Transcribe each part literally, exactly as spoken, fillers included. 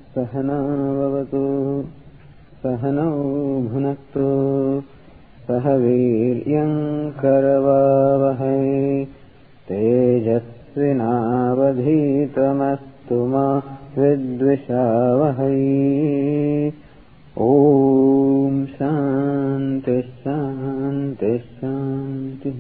सहना भवतु सहनौ भुनक्तु सह वीर्यं करवावहै तेजस्विनावधीतमस्तु मा विद्विषावहै। ओम शांति शांति शांति।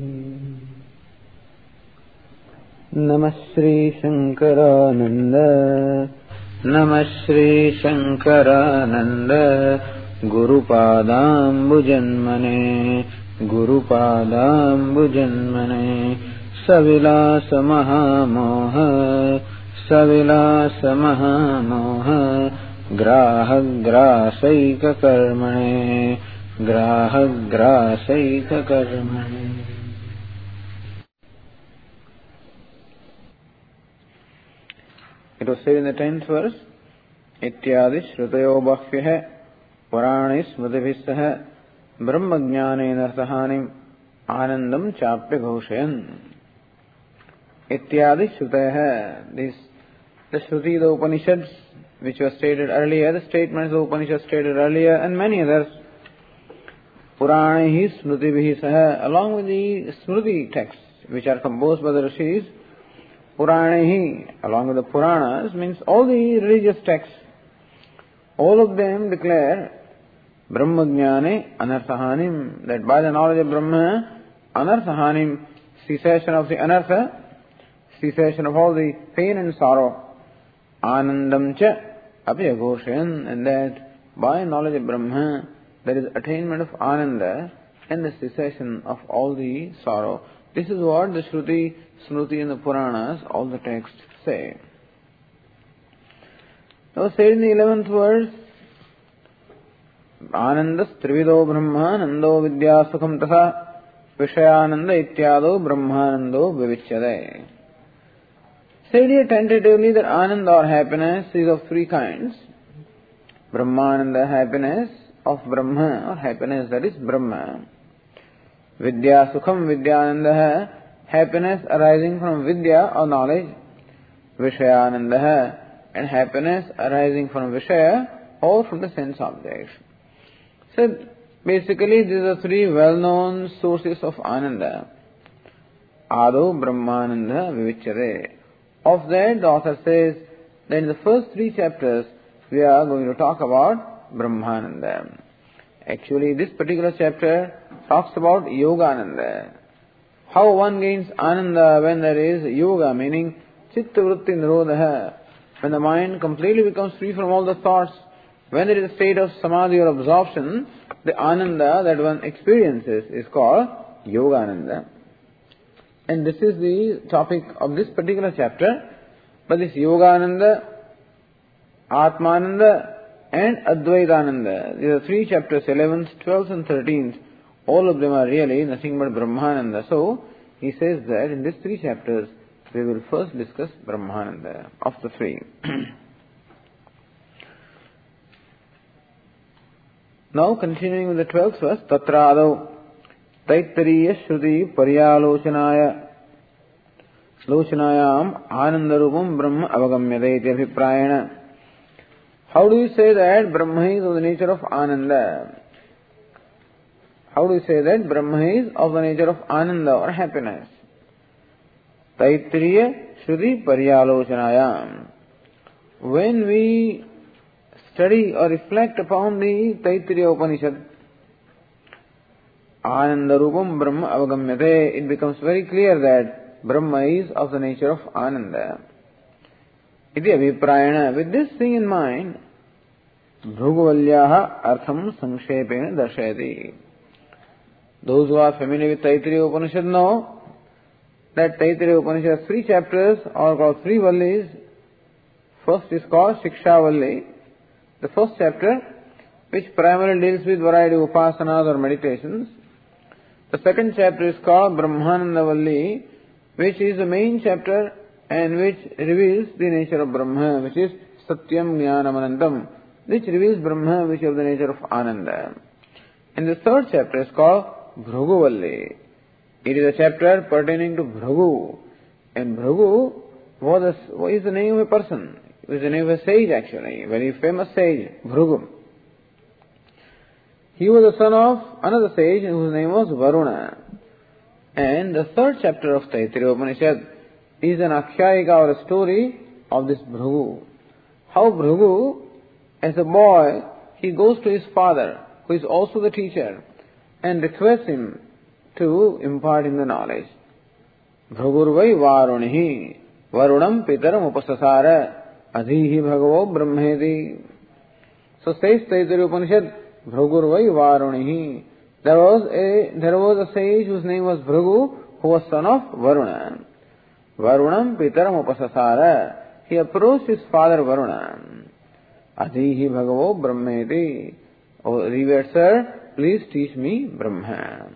नमः श्री शंकरानंद नमः Shri Shankaranand गुरुपादाम्बुजन्मने गुरुपादाम्बुजन्मने सविलास महामोह सविलास महामोह ग्राहग्रासैककर्मणे ग्राहग्रासैककर्मणे। It was said in the tenth verse, इत्यादि श्रुतयो बह्व्यः पुराणे स्मृतिभिः सह ब्रह्मज्ञानेन सहानिम् आनन्दं चाप्य घोषयन्। इत्यादि श्रुतयः, this the Shruti, the Upanishads, which was stated earlier, the statements the Upanishads stated earlier, and many others. Purane Smritibihi Saha, along with the Smriti texts, which are composed by the Rishis. Purane, along with the Puranas, means all the religious texts. All of them declare Brahmajnane Anarthahanim, that by the knowledge of Brahma, Anarthahanim, cessation of the Anartha, cessation of all the pain and sorrow. Anandam cha apyaghoshayan, and that by knowledge of Brahma there is attainment of Ananda and the cessation of all the sorrow. This is what the Shruti, Smriti and the Puranas, all the texts say. Now said in the eleventh verse, Anandas trivido Brahma nando vidya sukham tatha vishayananda ityado brahmanando vivichyade. Said here tentatively that Ananda or happiness is of three kinds. Brahmananda, happiness of Brahma, or happiness that is Brahma. Vidya Sukham Vidyananda, happiness arising from Vidya or knowledge. Vishayananda, and happiness arising from Vishaya or from the sense objects. So basically these are three well-known sources of Ananda. Ado Brahmananda Vivichyade. Of that, the author says that in the first three chapters we are going to talk about Brahmananda. Actually, this particular chapter talks about Yogananda. How one gains Ananda when there is Yoga, meaning Chitta Vritti Nirodha, when the mind completely becomes free from all the thoughts, when there is a state of Samadhi or absorption, the Ananda that one experiences is called Yogananda. And this is the topic of this particular chapter. But this Yogananda, Atmananda and Advaitananda, these are three chapters, eleventh, twelfth and thirteenth. All of them are really nothing but Brahmananda. So, he says that in these three chapters, we will first discuss Brahmananda of the three. Now, continuing with the twelfth verse, Tatrādau Taittariya Shruti Paryālochanāya Lochanāyām Ānandarūpam Brahma Avagamyate iti abhiprāyena. How do you say that Brahma is of the nature of Ananda? How do you say that Brahma is of the nature of Ananda or happiness? Taittariya Shruti Paryālochanāyām. When we study or reflect upon the Taittariya Upanishad, Anandarupam Brahma Avagamyate, it becomes very clear that Brahma is of the nature of Ananda. Iti abhiprāyena. With this thing in mind, Bhruguvalyaha Artham Sankshepena Darshayati. Those who are familiar with Taittariya Upanishad know that Taittariya Upanishad has three chapters, or called three vallis. First is called Shiksha Valli, the first chapter, which primarily deals with variety of upasanas or meditations. The second chapter is called Brahmananda Valli, which is the main chapter and which reveals the nature of Brahma, which is Satyam Jnanam Anandam, which reveals Brahma, which is of the nature of Ananda. And the third chapter is called Bhrugu Valli. It is a chapter pertaining to Bhrugu. And Bhrugu was a, is the name of a person. is the name of a sage actually, a very famous sage, Bhrigu. He was the son of another sage whose name was Varuna. And the third chapter of Taittiriya Upanishad is an akhyayika or a story of this Bhrigu. How Bhrigu, as a boy, he goes to his father, who is also the teacher, and requests him to impart him the knowledge. Bhrugurvai varunihi varunam pitaram upasasara adhihi bhagavo brahmedi. So says Taittiriya Upanishad, Bhrugurvai varunihi. There was a there was a sage whose name was Bhrigu, who was son of Varuna. Varunam pitaram upasasara. He approached his father Varuna. Adhihi bhagavo brahmedi. Oh, revered sir, please teach me Brahma.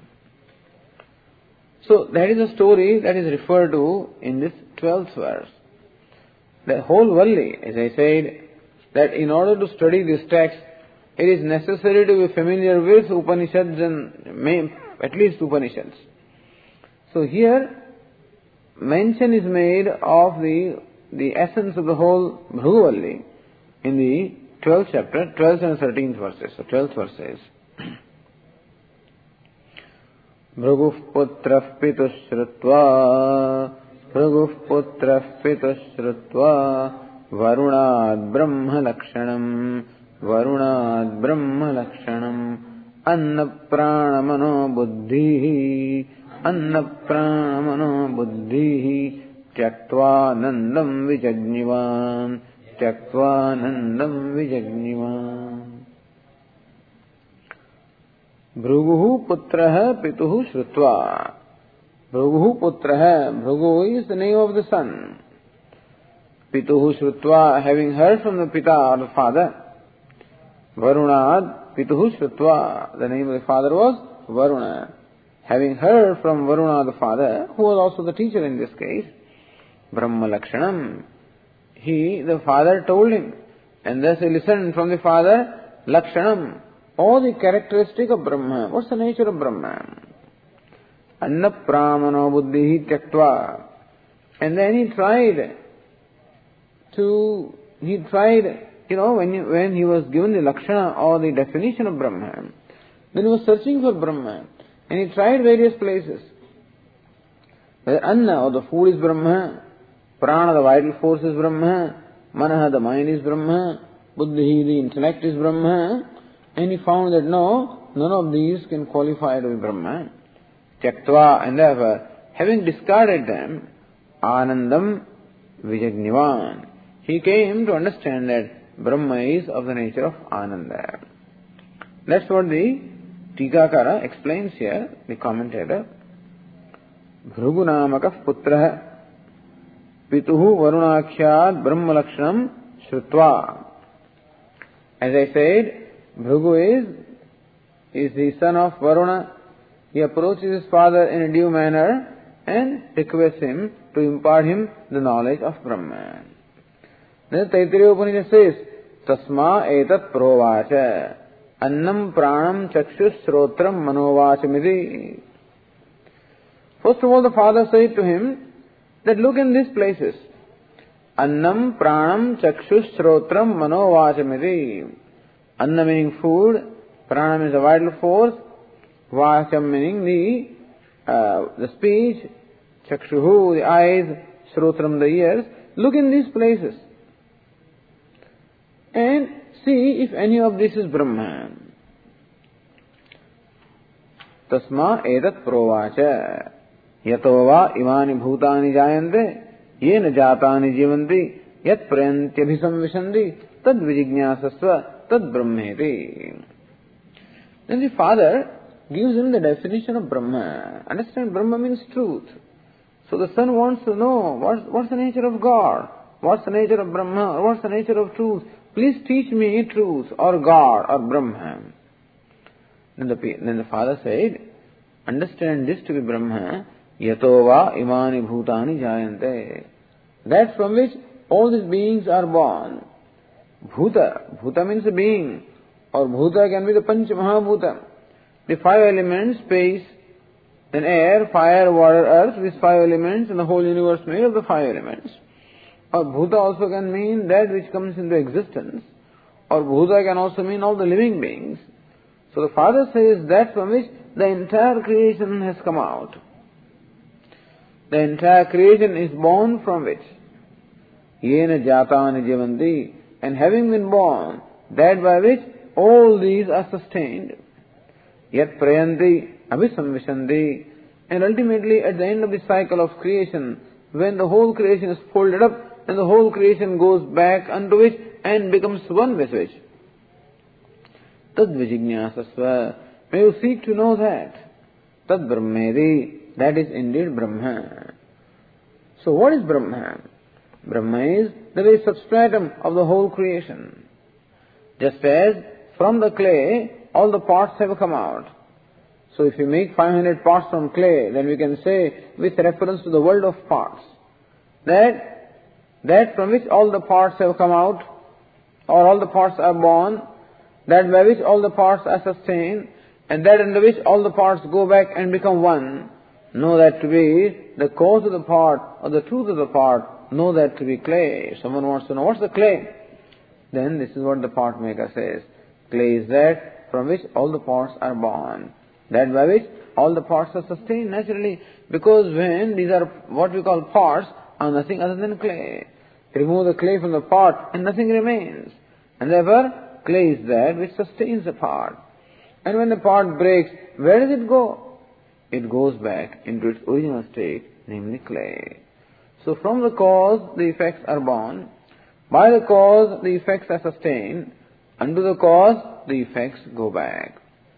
So that is a story that is referred to in this twelfth verse. The whole Valli, as I said, that in order to study this text, it is necessary to be familiar with Upanishads and at least Upanishads. So here, mention is made of the the essence of the whole Bhrigu in the twelfth chapter, twelfth and thirteenth verses. So twelfth verses. Bhrigu putrah pitus shrutva Bhrigu putrah pitus shrutva Varunad brahma lakshanam Varunad brahma lakshanam Anna prana mano buddhi Anna prana mano buddhi Tyaktva nandam vijagnivan Tyaktva nandam vijagnivan. Bhrigu putrah pituhu shrutva. Bhrigu putrah. Bhrigu is the name of the son. Pituhu shrutva, having heard from the pita or the father. Varunad pituhu shrutva. The name of the father was Varuna. Having heard from Varuna the father, who was also the teacher in this case, Brahma Lakshanam. He, the father told him, and thus he listened from the father, Lakshanam, all the characteristic of Brahma. What's the nature of Brahma? Anna pramano buddhihi tyaktva. And then he tried to, he tried, you know, when, you, when he was given the Lakshana or the definition of Brahma, then he was searching for Brahma. And he tried various places. Whether Anna or the food is Brahma, Prana, the vital force is Brahma, Manaha, the mind is Brahma, Buddhi, the intellect is Brahma, and he found that no, none of these can qualify to be Brahma. Tyaktva, and therefore, having discarded them, Anandam Vijagnivan, he came to understand that Brahma is of the nature of Ananda. That's what the Tikakara explains here, the commentator. Bhrigu namakah putrah pituhu varunakhyad brahma lakshanam shrutva. As I said, Bhrigu is, is the son of Varuna. He approaches his father in a due manner and requests him to impart him the knowledge of Brahma. Then Taittiriya Upanishad says, Tasma etat provacha annam pranam chakshus srotram manovachamidi. First of all, the father said to him that look in these places. Annam pranam chakshus srotram manovachamidi. Anna meaning food, pranam is a vital force, vacham meaning the, uh, the speech, chakshuhu, the eyes, srotram, the ears. Look in these places and see if any of this is Brahma. Tasma edat provacha yato va imani bhutani jayante yena jatani jivanti yat prayantyabhisamvishandi tad vijignasasva tad brahmeti. Then the father gives him the definition of Brahma. Understand, Brahma means truth. So the son wants to know what's, what's the nature of God, what's the nature of Brahma, or what's the nature of truth. Please teach me truth, or God, or Brahma. Then the, then the father said, understand this to be Brahma, yato va imani bhutani jayante. That from which all these beings are born. Bhuta, Bhuta means a being, or Bhuta can be the Panch Mahabhuta. The five elements, space, then air, fire, water, earth, these five elements, and the whole universe made of the five elements. Or bhuta also can mean that which comes into existence. Or bhuta can also mean all the living beings. So the father says that from which the entire creation has come out. The entire creation is born from which? Yena jatani jivanti. And having been born, that by which all these are sustained. Yat prayanti abhisamvishanti. And ultimately at the end of the cycle of creation, when the whole creation is folded up and the whole creation goes back unto which and becomes one with which. Tad vijñāsasva. May you seek to know that. Tad brahmedi. That is indeed Brahma. So what is Brahma? Brahma is the very substratum of the whole creation. Just as from the clay all the parts have come out. So if you make five hundred parts from clay, then we can say with reference to the world of parts, that that from which all the parts have come out, or all the parts are born, that by which all the parts are sustained, and that under which all the parts go back and become one, know that to be the cause of the part, or the truth of the part, know that to be clay. Someone wants to know, what's the clay? Then this is what the part maker says. Clay is that from which all the parts are born. That by which all the parts are sustained naturally. Because when these are what we call parts, are nothing other than clay. Remove the clay from the pot and nothing remains. And therefore, clay is that which sustains the part. And when the part breaks, where does it go? It goes back into its original state, namely clay. So from the cause, the effects are born. By the cause, the effects are sustained. Unto the cause, the effects go back.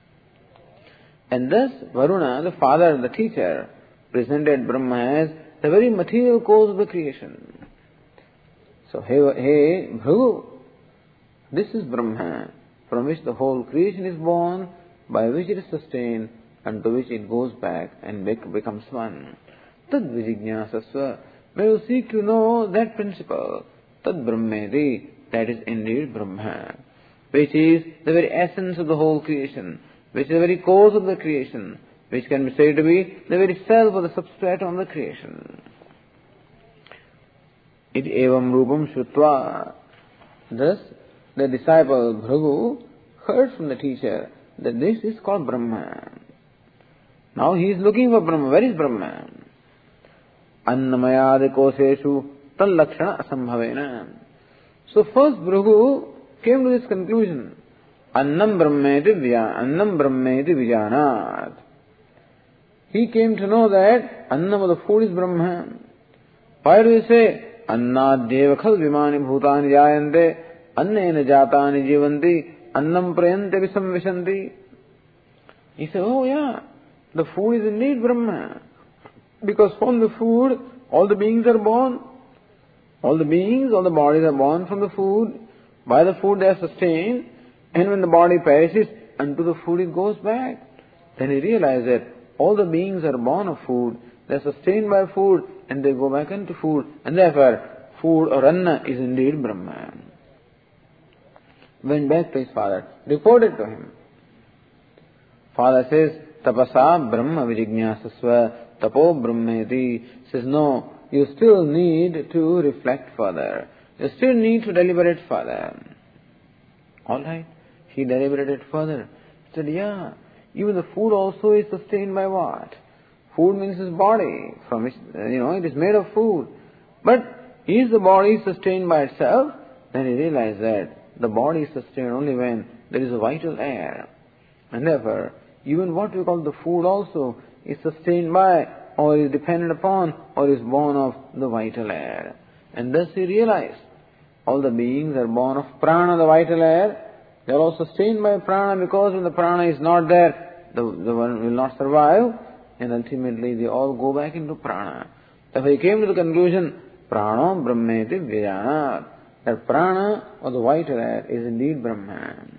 And thus, Varuna, the father, the teacher, presented Brahma as the very material cause of the creation. So, hey, hey Bhrigu, this is Brahma, from which the whole creation is born, by which it is sustained, unto which it goes back and becomes one. Tad vijñāsasva. May you seek to know that principle. Tad brahmedi. That is indeed Brahma, which is the very essence of the whole creation, which is the very cause of the creation, which can be said to be the very self or the substratum of the creation. Iti evam rupam shutva. Thus, the disciple Bhrigu heard from the teacher that this is called Brahma. Now he is looking for Brahma. Where is Brahma? Annamayādi koseshu tallakshana asambhavena. So first Bhrigu came to this conclusion. Annam brahmeti vijana. Annam brahmeti vijanat. He came to know that annam of the food is Brahma. Why do we say annādhyeva khal vimani bhūtāni jāyante annena jātāni jivanti annam prayante visamvishanti? He said, oh yeah, the food is indeed Brahma. Because from the food, all the beings are born. All the beings, all the bodies are born from the food. By the food they are sustained. And when the body perishes, unto the food it goes back. Then he realized that all the beings are born of food. They are sustained by food and they go back into food. And therefore, food or anna is indeed Brahma. Went back to his father, reported to him. Father says, Tapasa Brahma Vijñāsasva Tapo Brahmeti. Says, no, you still need to reflect further. You still need to deliberate further. Alright, he deliberated further. He said, yeah, even the food also is sustained by what? Food means his body, from which, you know, it is made of food. But is the body sustained by itself? Then he realized that the body is sustained only when there is a vital air. And therefore, even what we call the food also is sustained by, or is dependent upon, or is born of the vital air. And thus he realized, all the beings are born of prana, the vital air. They are all sustained by prana, because when the prana is not there, the, the one will not survive, and ultimately they all go back into prana. Therefore he came to the conclusion, prano brahmeti vijana, that prana, or the vital air, is indeed Brahman.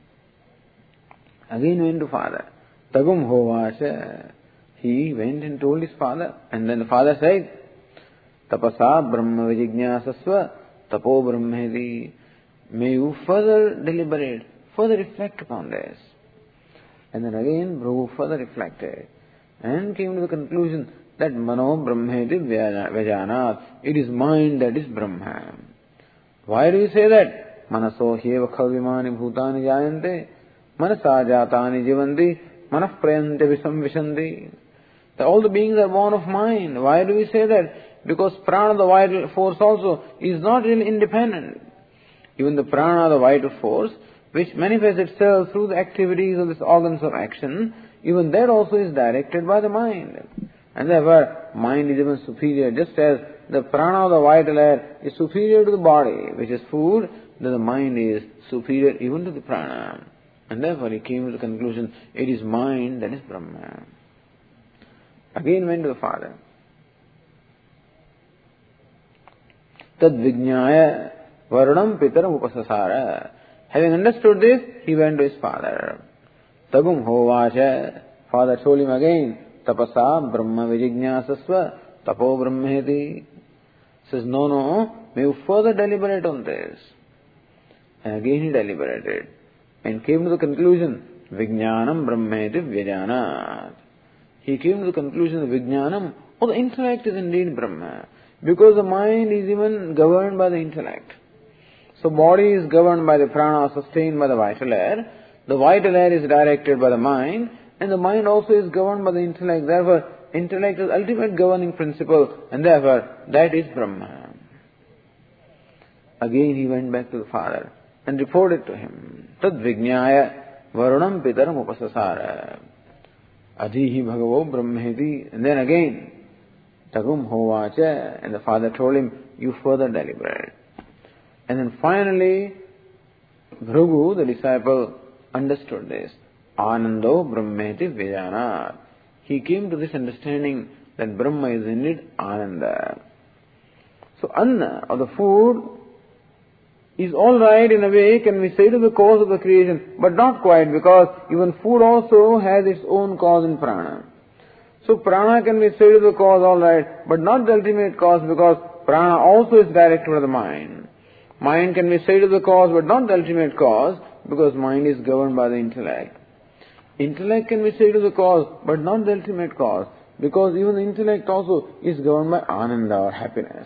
Again went to father. Tagum hovacha. He went and told his father, and then the father said, Tapasa Brahma Vijñāsasva Tapo Brahmedi. May you further deliberate, further reflect upon this. And then again Bhrigu further reflected and came to the conclusion that Mano Brahmeti Vyajanat. It is mind that is Brahma. Why do you say that? Manaso heva khalvimani bhutani jayante. Manasa jatani jivanti. Manah prayante visam vishanti. That all the beings are born of mind. Why do we say that? Because prana, the vital force also, is not really independent. Even the prana, the vital force, which manifests itself through the activities of these organs of action, even that also is directed by the mind. And therefore, mind is even superior. Just as the prana, the vital air, is superior to the body, which is food, then the mind is superior even to the prana. And therefore he came to the conclusion, it is mind that is Brahma. Again went to the father. Tad vijñāya varunam pitaram upasasara. Having understood this, he went to his father. Tagum hovacha. Father told him again, tapasa brahma vijñāsasva tapo brahmeti. Says, no, no, may you further deliberate on this. And again he deliberated and came to the conclusion, vijñānam brahmeti vyajanat. He came to the conclusion that vijñānam, oh, the intellect is indeed Brahma. Because the mind is even governed by the intellect. So body is governed by the prana, sustained by the vital air. The vital air is directed by the mind. And the mind also is governed by the intellect. Therefore, intellect is ultimate governing principle. And therefore, that is Brahma. Again he went back to the father and reported to him. Tad vijñāya varunam pitaram upasasara. Adhihi bhagavo brahmeti. And then again, tagum hovacha. And the father told him, you further deliberate. And then finally, Bhrigu, the disciple, understood this. Anando brahmeti vyajanat. He came to this understanding that Brahma is indeed Ananda. So Anna, or the food, is alright in a way, can we say, to the cause of the creation, but not quite, because even food also has its own cause in prana. So prana can be said to the cause alright, but not the ultimate cause, because prana also is directed by the mind. Mind can be said to the cause, but not the ultimate cause, because mind is governed by the intellect. Intellect can be said to the cause, but not the ultimate cause, because even the intellect also is governed by ananda or happiness.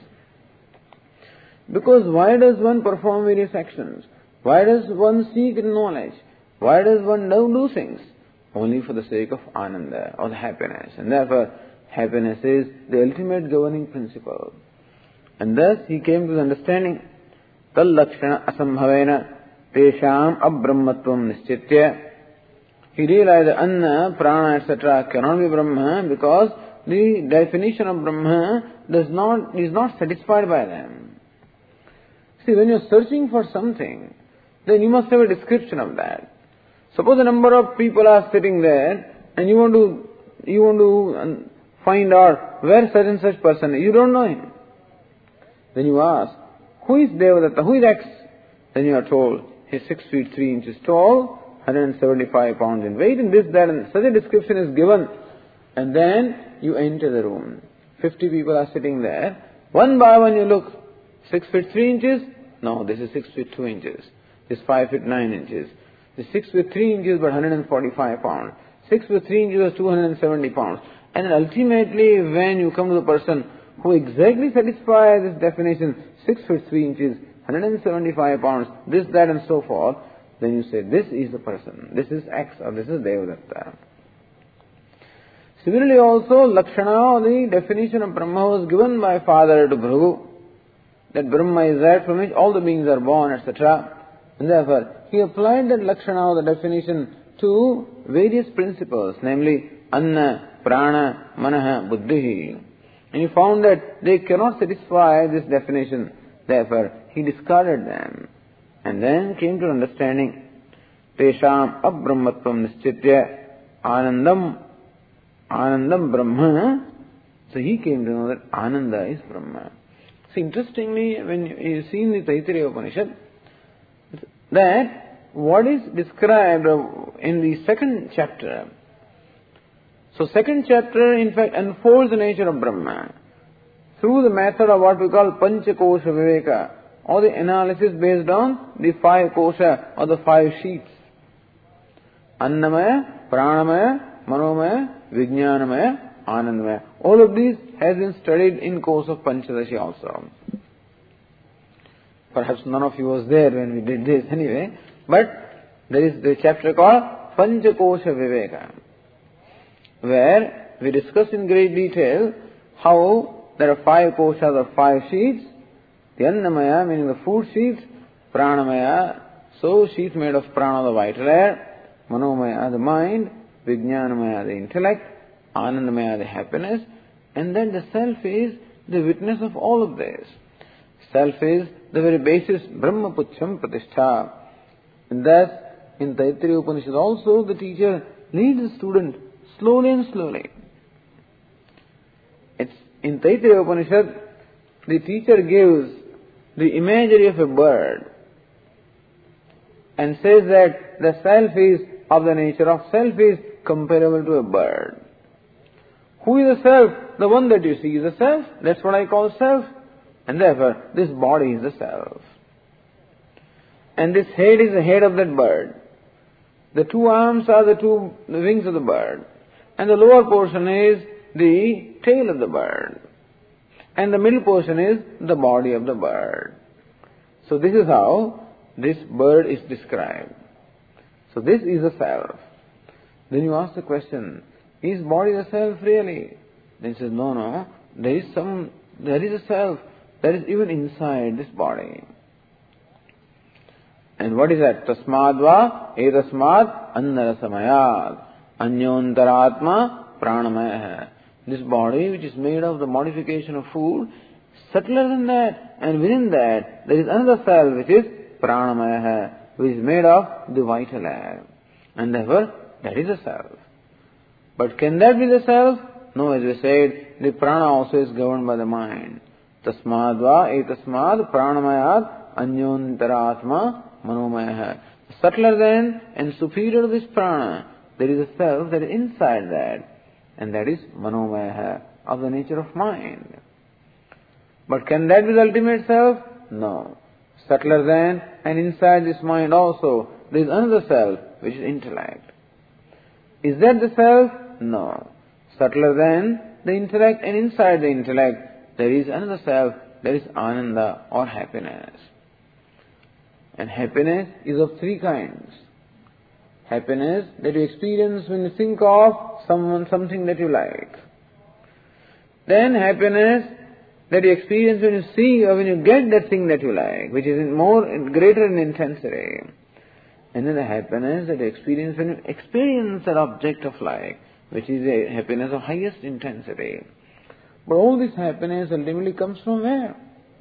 Because why does one perform various actions? Why does one seek knowledge? Why does one do things? Only for the sake of ananda or the happiness. And therefore, happiness is the ultimate governing principle. And thus he came to the understanding, tal lakshana asambhavena tesham abrahmatvam nischitya. He realized that anna, prana, et cetera cannot be Brahma because the definition of Brahma does not is not satisfied by them. See, when you are searching for something, then you must have a description of that. Suppose a number of people are sitting there, and you want to you want to find out where such and such person is. You don't know him. Then you ask, who is Devadatta? Who is X? Then you are told, he is six feet three inches tall, one hundred seventy-five pounds in weight, and this, that, and such a description is given. And then you enter the room. Fifty people are sitting there. One by one you look. Six feet three inches? No, this is six feet two inches. This is five feet nine inches. This is six feet three inches but one hundred forty-five pounds. Six feet three inches is two hundred seventy pounds. And then ultimately when you come to the person who exactly satisfies this definition, six feet three inches, one hundred seventy-five pounds, this, that, and so forth, then you say, this is the person, this is X, or this is Devadatta. Similarly also, Lakshana, the definition of Brahma was given by Father to Bhrigu, that Brahma is that from which all the beings are born, et cetera. And therefore, he applied that Lakshana, the definition, to various principles, namely Anna, Prana, Manaha, Buddhihi. And he found that they cannot satisfy this definition. Therefore, he discarded them. And then came to understanding, Tesham abrahmatvam nischitya anandam, anandam Brahma. So he came to know that Ananda is Brahma. So interestingly, when you see in the Taittiriya Upanishad, that what is described in the second chapter. So second chapter in fact unfolds the nature of Brahma through the method of what we call Panchakosha Viveka, or the analysis based on the five kosha or the five sheets. Annamaya, Pranamaya, Manomaya, Vijnanamaya, Anandamaya. All of these has been studied in course of Panchadashi also. Perhaps none of you was there when we did this anyway, but there is the chapter called Panchakosha Viveka, where we discuss in great detail how there are five koshas or five sheets, the Annamaya meaning the food sheets, Pranamaya, so sheets made of prana, the vital air, Manomaya, the mind, Vijnanamaya, the intellect, Anandamaya, the happiness, and then the self is the witness of all of this. Self is the very basis, Brahma Pucham Pratishtha. And thus, in Taittiriya Upanishad also, the teacher leads the student slowly and slowly. It's in Taittiriya Upanishad, the teacher gives the imagery of a bird and says that the self is of the nature of self is comparable to a bird. Who is the self? The one that you see is the self. That's what I call self. And therefore, this body is the self. And this head is the head of that bird. The two arms are the two wings of the bird. And the lower portion is the tail of the bird. And the middle portion is the body of the bird. So this is how this bird is described. So this is the self. Then you ask the question, is body the self really? Then he says, no, no, there is some, there is a self that is even inside this body. And what is that? Tasmadva etasmad annarasamayad anyontaratma pranamaya. This body which is made of the modification of food, subtler than that, and within that there is another self which is pranamaya, which is made of the vital air. And therefore, that is a self. But can that be the self? No, as we said, the prana also is governed by the mind. Tasmadva etasmad pranamayat anyontaratma manomaya. Subtler than and superior to this prana, there is a self that is inside that, and that is manomaya, of the nature of mind. But can that be the ultimate self? No. Subtler than and inside this mind also, there is another self, which is intellect. Is that the self? No. Subtler than the intellect and inside the intellect, there is another self, there is ananda or happiness. And happiness is of three kinds. Happiness that you experience when you think of someone, something that you like. Then happiness that you experience when you see or when you get that thing that you like, which is more, greater in intensity. And then the happiness that you experience when you experience that object of like, which is a happiness of highest intensity. But all this happiness ultimately comes from where?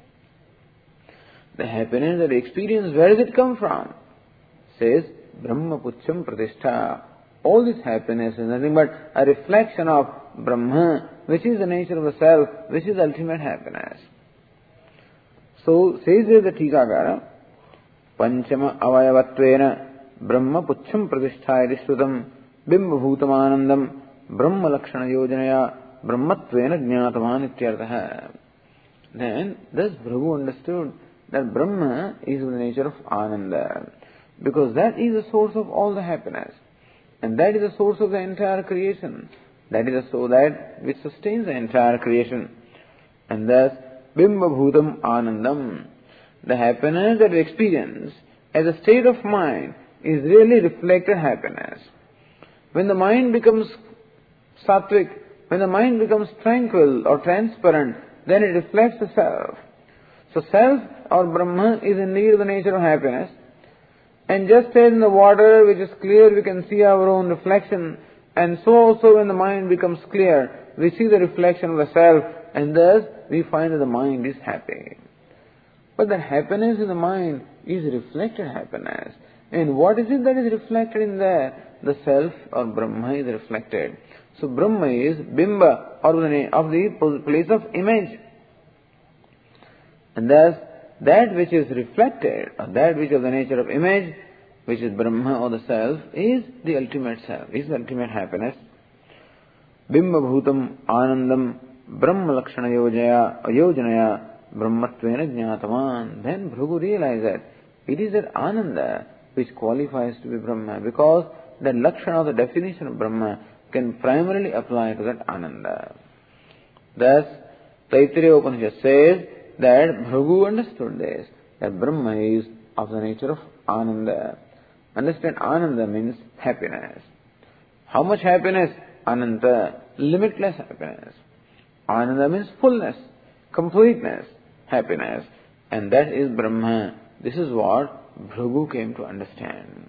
The happiness that you experience, where does it come from? Says, Brahma Pucham Pratishtha. All this happiness is nothing but a reflection of Brahma, which is the nature of the self, which is ultimate happiness. So, says there the Tikakara, Panchama Avayavatvena Brahma Pucham Pratishtha Idishrutam Bimba Bhutamanandam Brahma Lakshana Yojanaya Brahmatvena Jnataman Ityartha. Then, thus Prabhu understood that Brahma is the nature of Ananda, because that is the source of all the happiness, and that is the source of the entire creation. That is the soul that which sustains the entire creation. And thus, Bimba Bhutam Anandam, the happiness that we experience as a state of mind is really reflected happiness. When the mind becomes sattvic, when the mind becomes tranquil or transparent, then it reflects the self. So self or Brahma is indeed the nature of happiness. And just as in the water which is clear we can see our own reflection, and so also when the mind becomes clear, we see the reflection of the self, and thus we find that the mind is happy. But the happiness in the mind is reflected happiness. And what is it that is reflected in there? The self or Brahma is reflected. So Brahma is Bimba, or the, of the place of image. And thus, that which is reflected, or that which is the nature of image, which is Brahma or the self, is the ultimate self, is the ultimate happiness. Bimba Bhutam Anandam Brahma Lakshana Yojaya Yojanaya Brahmatvena Jnataman. Then Bhrigu realized that it is that Ananda which qualifies to be Brahma, because the Lakshana, the definition of Brahma, can primarily apply to that Ananda. Thus, Taittiriya Upanishad says that Bhrigu understood this, that Brahma is of the nature of Ananda. Understand, Ananda means happiness. How much happiness? Ananta, limitless happiness. Ananda means fullness, completeness, happiness. And that is Brahma. This is what Bhrigu came to understand.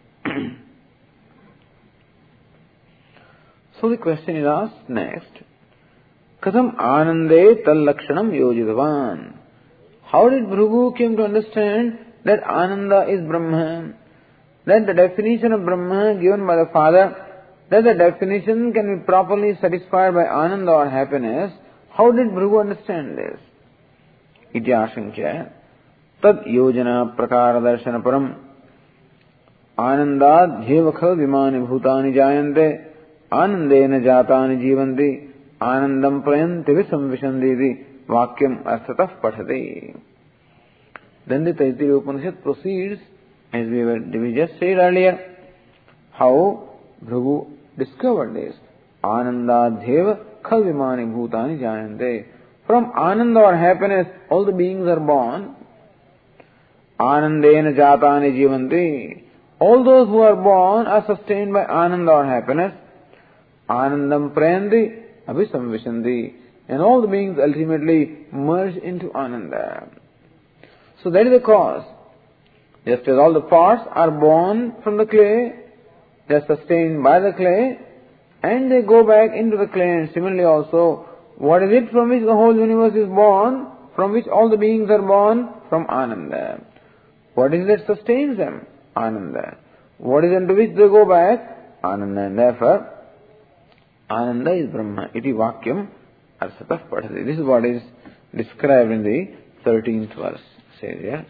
So the question is asked next. Katham anande tal lakshanam yojitavan. How did Bhrigu came to understand that Ananda is Brahma? That the definition of Brahma given by the father, that the definition can be properly satisfied by Ananda or happiness. How did Bhrigu understand this? Iti ashankya tad yojana prakara darshana param anandad dhyevakha vimani bhutani jayante anandena jatani jivanti anandam prayanti visamvishanditi vakyam arthatah pathati. Then the Taittiriya Upanishad proceeds, as we were we just said earlier, how Bhrigu discovered this. Anandadhyeva khalvimani bhutani jayante. From Ananda or happiness, all the beings are born. Anandena jatani jivanti. All those who are born are sustained by Ananda or happiness. Anandam prayanti abhisamvishanti. And all the beings ultimately merge into Ananda. So that is the cause. Just as all the parts are born from the clay, they are sustained by the clay, and they go back into the clay. And similarly also, what is it from which the whole universe is born? From which all the beings are born? From Ananda. What is it that sustains them? Ananda. What is into which they go back? Ananda. And therefore, Ananda is Brahma. Iti Vakyam Arsatah Padhati. This is what is described in the thirteenth verse. Says here.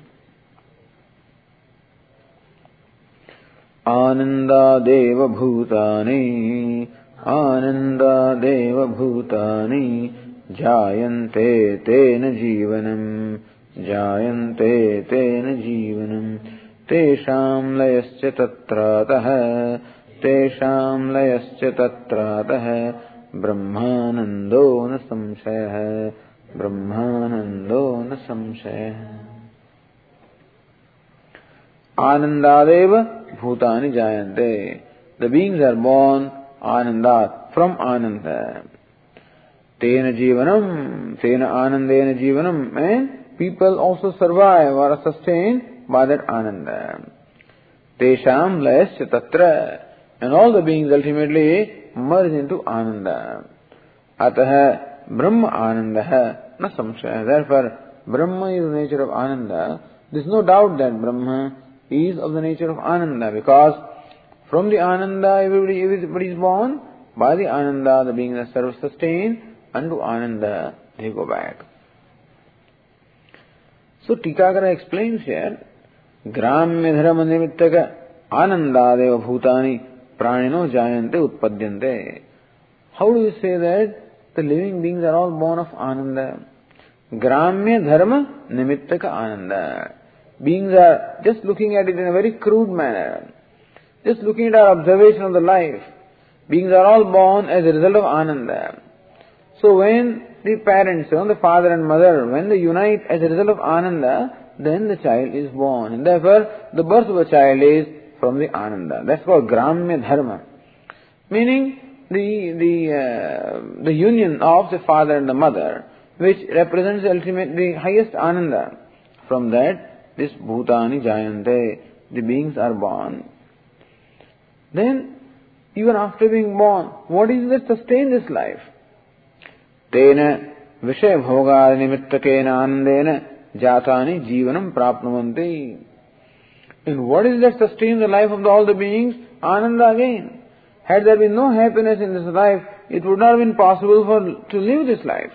Ananda deva bhutani Ananda deva bhutani Jayante tena jivanam Jayante tena jivanam Tesham layascha tatratah Tesham layascha tatratah Brahmanando na samshayah Brahmanando na samshayah. Anandadeva bhutani jayante. The beings are born Ananda, from Ananda. Tena jivanam, tena anandena jivanam. And people also survive or are sustained by that Ananda. Tesham layascha tatra. And all the beings ultimately merge into Ananda. Ataha Brahma Anandaha na samshaya. Therefore, Brahma is the nature of Ananda. There is no doubt that Brahma is of the nature of Ananda, because from the Ananda everybody, everybody is born. By the Ananda the beings are self-sustained. Unto Ananda they go back. So Tikakara explains here, Gramya dharma nimittaka Anandadeva bhutani pranino jayante utpadyante. How do you say that the living beings are all born of Ananda? Gramya dharma nimittaka Ananda. Beings are just looking at it in a very crude manner. Just looking at our observation of the life. Beings are all born as a result of Ananda. So when the parents, when the father and mother, when they unite as a result of Ananda, then the child is born. And therefore, the birth of a child is from the Ananda. That's called Gramya Dharma. Meaning, the, the, uh, the union of the father and the mother, which represents ultimately the highest Ananda. From that, this bhutani jayante, the beings are born. Then, even after being born, what is it that sustains this life? Tena vishaya bhoga nimittakena anandena jatani jivanam prapnuvanti. And what is it that sustains the life of all the beings? Ananda again. Had there been no happiness in this life, it would not have been possible for to live this life.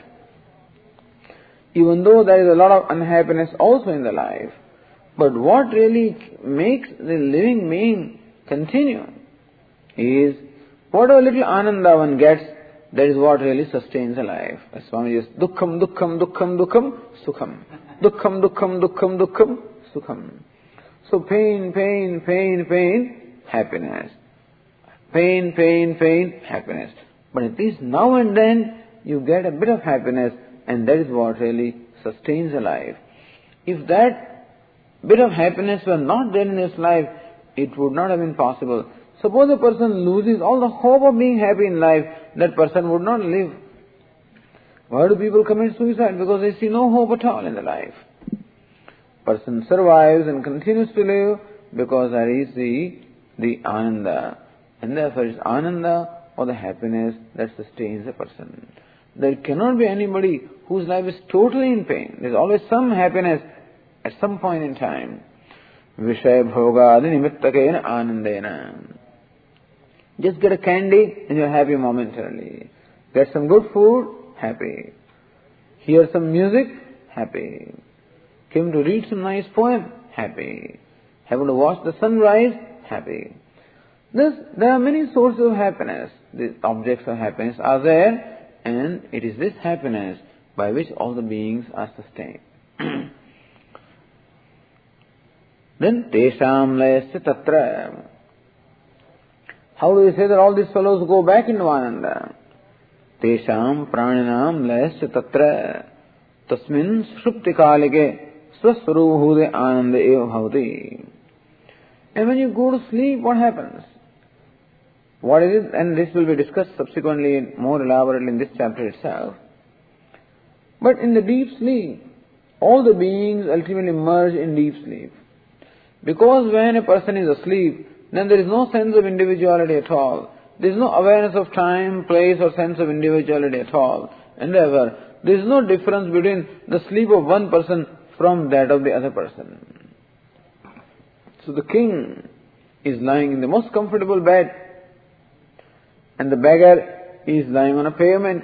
Even though there is a lot of unhappiness also in the life. But what really makes the living being continue is whatever little Ananda one gets, that is what really sustains a life. As Swami says, Dukkham, Dukkham, Dukkham, Dukkham, Sukham. Dukkham, Dukkham, Dukkham, Dukkham, Sukham. So pain, pain, pain, pain, happiness. Pain, pain, pain, happiness. But at least now and then you get a bit of happiness, and that is what really sustains a life. If that bit of happiness were not there in his life, it would not have been possible. Suppose a person loses all the hope of being happy in life, that person would not live. Why do people commit suicide? Because they see no hope at all in their life. Person survives and continues to live because there is the, the ananda. And therefore it's ananda or the happiness that sustains a person. There cannot be anybody whose life is totally in pain. There is always some happiness at some point in time. Vishaya bhogadi nimittakena anandena. Just get a candy and you're happy momentarily. Get some good food, happy. Hear some music, happy. Came to read some nice poem, happy. Happen to watch the sunrise, happy. This, there are many sources of happiness. The objects of happiness are there, and it is this happiness by which all the beings are sustained. Then, tesham layasya tatra. How do we say that all these fellows go back into ananda? Tesham praninam layasya tatra. Tasmin sushupti kalike swasvaruhude ananda eva bhavati. And when you go to sleep, what happens? What is it? And this will be discussed subsequently more elaborately in this chapter itself. But in the deep sleep, all the beings ultimately merge in deep sleep. Because when a person is asleep, then there is no sense of individuality at all. There is no awareness of time, place or sense of individuality at all. And therefore, there is no difference between the sleep of one person from that of the other person. So the king is lying in the most comfortable bed, and the beggar is lying on a pavement.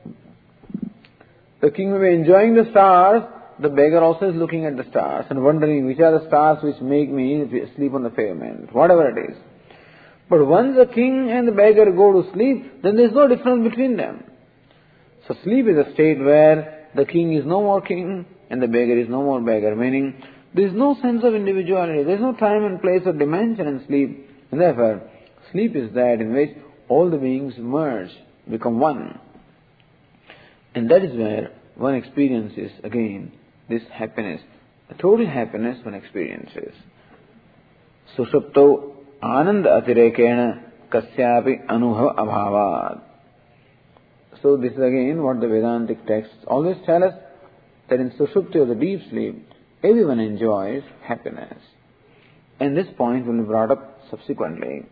The king may be enjoying the stars, the beggar also is looking at the stars and wondering which are the stars which make me sleep on the pavement, whatever it is. But once the king and the beggar go to sleep, then there is no difference between them. So sleep is a state where the king is no more king and the beggar is no more beggar, meaning there is no sense of individuality, there is no time and place or dimension in sleep, and therefore sleep is that in which all the beings merge, become one. And that is where one experiences again this happiness, the total happiness one experiences. Sushupto ananda atirekena kasyapi anubhava abhavad. So this is again what the Vedantic texts always tell us, that in Sushupti or the deep sleep, everyone enjoys happiness. And this point will be brought up subsequently.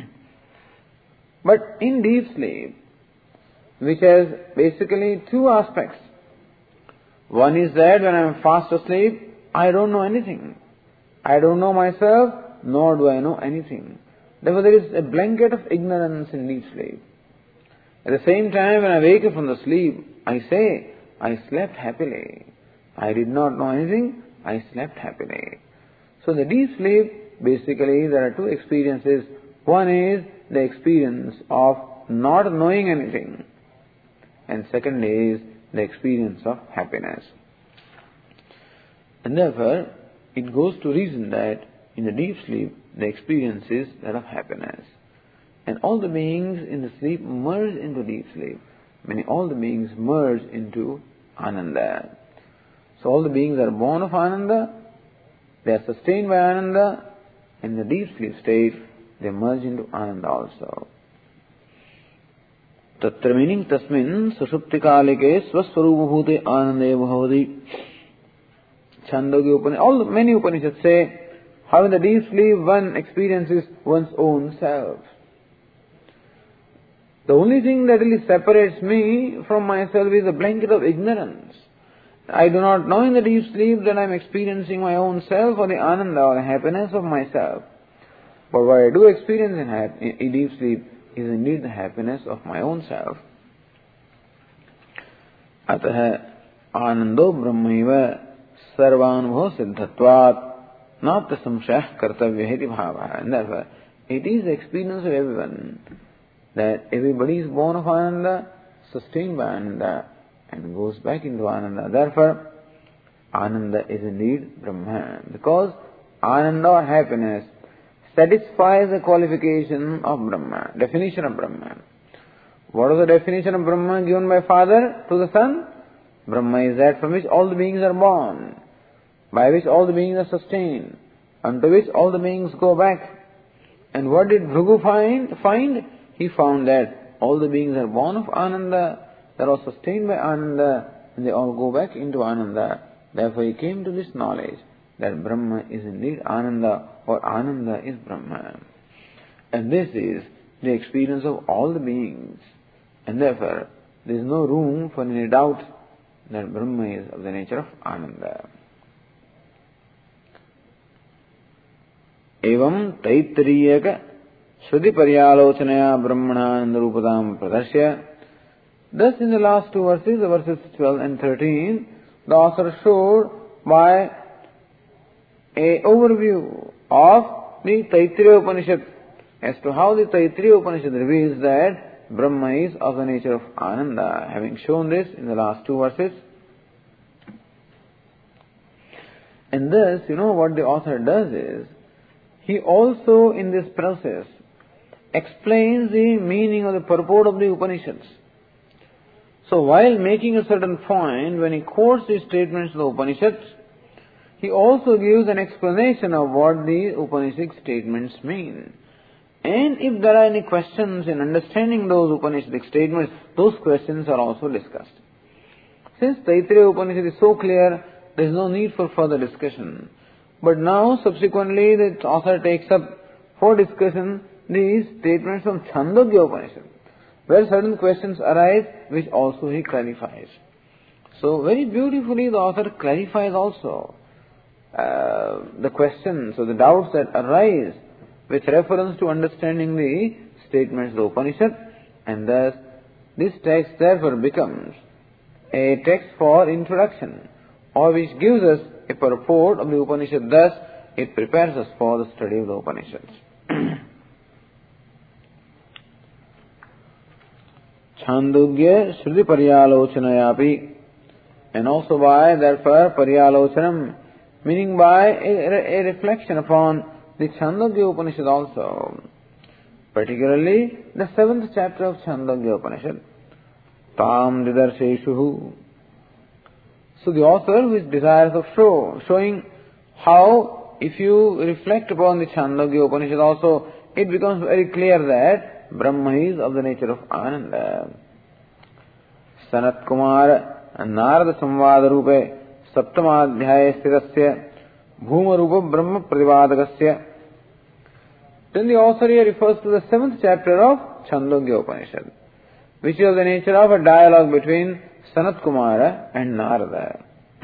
But in deep sleep, which has basically two aspects. One is that when I am fast asleep, I don't know anything. I don't know myself, nor do I know anything. Therefore there is a blanket of ignorance in deep sleep. At the same time, when I wake up from the sleep, I say, I slept happily. I did not know anything, I slept happily. So in the deep sleep, basically there are two experiences. One is the experience of not knowing anything, and second is the experience of happiness. And therefore, it goes to reason that in the deep sleep, the experience is that of happiness. And all the beings in the sleep merge into deep sleep, meaning all the beings merge into ananda. So all the beings are born of ananda, they are sustained by ananda, and in the deep sleep state, they merge into ananda also. Tatra meaning tasmin sushuptikalike swasvarubhute anande bhavati. Chandogya Upanishad, all the many Upanishads say how in the deep sleep one experiences one's own self. The only thing that really separates me from myself is a blanket of ignorance. I do not know in the deep sleep that I am experiencing my own self or the ananda or the happiness of myself. But what I do experience in, ha- in deep sleep is indeed the happiness of my own self. Ataha anando brahmaiva sarvanubhava siddhatvat natra samshayah kartavya heti bhava. And therefore, it is the experience of everyone that everybody is born of ananda, sustained by ananda, and goes back into ananda. Therefore, ananda is indeed Brahma. Because ananda or happiness satisfies the qualification of Brahma, definition of Brahma. What was the definition of Brahma given by father to the son? Brahma is that from which all the beings are born, by which all the beings are sustained, unto which all the beings go back. And what did Bhrigu find? Find? He found that all the beings are born of Ananda, they are all sustained by Ananda, and they all go back into Ananda. Therefore he came to this knowledge that Brahma is indeed Ananda, or Ananda is Brahma. And this is the experience of all the beings. And therefore there is no room for any doubt that Brahma is of the nature of Ananda. Evam Taitriyaka Shruti Paryalochanaya Brahmananda Rupadam Pradarshya. Thus in the last two verses, the verses twelve and thirteen, the author showed by a overview of the Taittiriya Upanishad as to how the Taittiriya Upanishad reveals that Brahma is of the nature of Ananda. Having shown this in the last two verses, and thus, you know what the author does is, he also in this process explains the meaning of the purport of the Upanishads. So while making a certain point, when he quotes the statements of the Upanishads, he also gives an explanation of what the Upanishadic statements mean. And if there are any questions in understanding those Upanishadic statements, those questions are also discussed. Since Taittiriya Upanishad is so clear, there is no need for further discussion. But now, subsequently, the author takes up for discussion these statements from Chandogya Upanishad, where certain questions arise, which also he clarifies. So, very beautifully, the author clarifies also uh, the questions or the doubts that arise with reference to understanding the statements of the Upanishad, and thus this text therefore becomes a text for introduction, or which gives us a purport of the Upanishad. Thus, it prepares us for the study of the Upanishads. Chandogya Shruti Paryalocanayapi, and also by, therefore, Paryalochanam, meaning by a, a reflection upon the Chandogya Upanishad also, particularly the seventh chapter of Chandogya Upanishad, Tam Didarsheshuhu. So the author, who is desirous of show, showing how, if you reflect upon the Chandogya Upanishad also, it becomes very clear that Brahma is of the nature of Ananda. Sanat Kumar Narada Samvada Rupe Saptamadhyaya Sthirasya Bhuma Rupa Brahma Pradivadagasya. Then the author here refers to the seventh chapter of Chandogya Upanishad, which is of the nature of a dialogue between Sanat Kumara and Narada.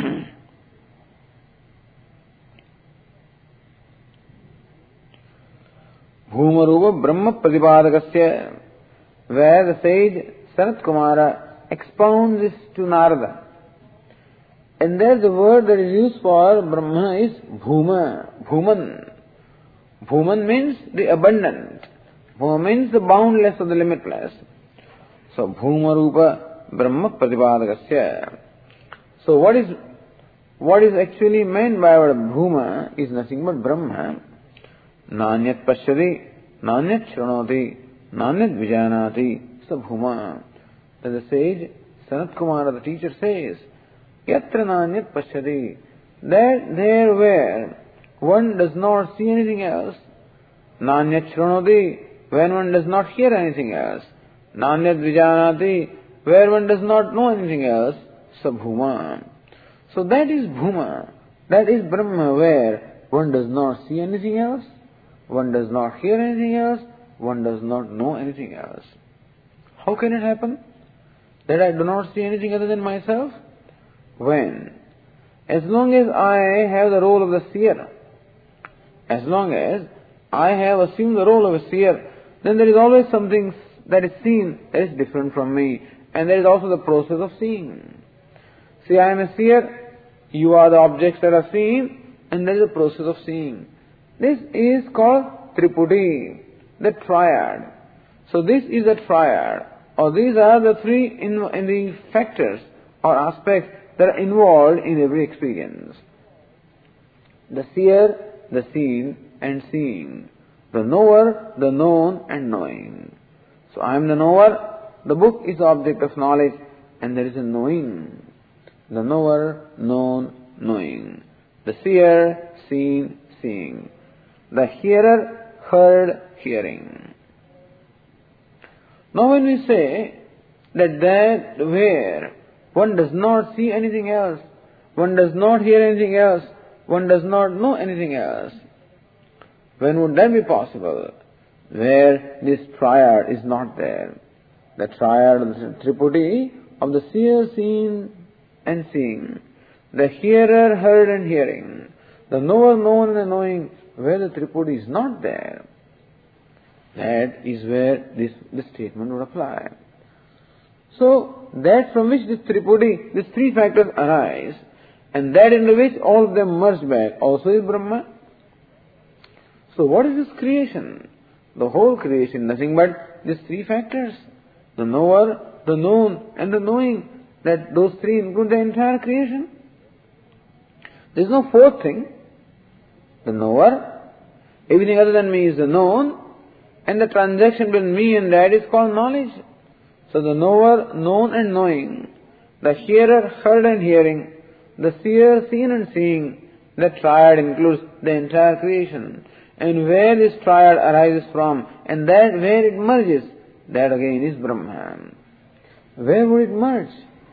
Bhuma Rupa Brahma Pradivadagasya, where the sage Sanat Kumara expounds this to Narada. And there the word that is used for Brahma is Bhuma, Bhuman. Bhuman means the abundant. Bhuma means the boundless or the limitless. So Bhuma Rupa Brahma Pradivadagasya. So what is what is actually meant by word Bhuma is nothing but Brahma. Nanyat Pashyati, Nanyat Shranoti, Nanyat Vijanati. So Bhuma. Then the sage Sanat Kumara, the teacher, says, Yatra Nanyat Pashyati, that there where one does not see anything else. Nanyat Shranoti, when one does not hear anything else. Nanyat Vijanati, where one does not know anything else. Sabhuma. So that is Bhuma. That is Brahma, where one does not see anything else, one does not hear anything else, one does not know anything else. How can it happen that I do not see anything other than myself? When? As long as I have the role of the seer, as long as I have assumed the role of a seer, then there is always something that is seen that is different from me, and there is also the process of seeing. See, I am a seer, you are the objects that are seen, and there is a process of seeing. This is called Triputi, the triad. So this is a triad, or these are the three in, in the factors or aspects that are involved in every experience. The seer, the seen and seeing. The knower, the known and knowing. So I am the knower, the book is the object of knowledge, and there is a knowing. The knower, known, knowing. The seer, seen, seeing. The hearer, heard, hearing. Now when we say that that where one does not see anything else, one does not hear anything else, one does not know anything else, when would that be possible? Where this triad is not there. The triad, the tripodi of the seer, seen and seeing. The hearer, heard and hearing. The knower, known and the knowing, where the tripodi is not there. That is where this, this statement would apply. So, that from which this tripodi, these three factors arise, and that into which all of them merge back, also is Brahma. So what is this creation? The whole creation, nothing but these three factors. The knower, the known and the knowing. That those three include the entire creation. There is no fourth thing. The knower, everything other than me is the known, and the transaction between me and that is called knowledge. So the knower, known and knowing, the hearer, heard and hearing, the seer, seen and seeing, the triad includes the entire creation. And where this triad arises from, and that where it merges, that again is Brahman. Where would it merge?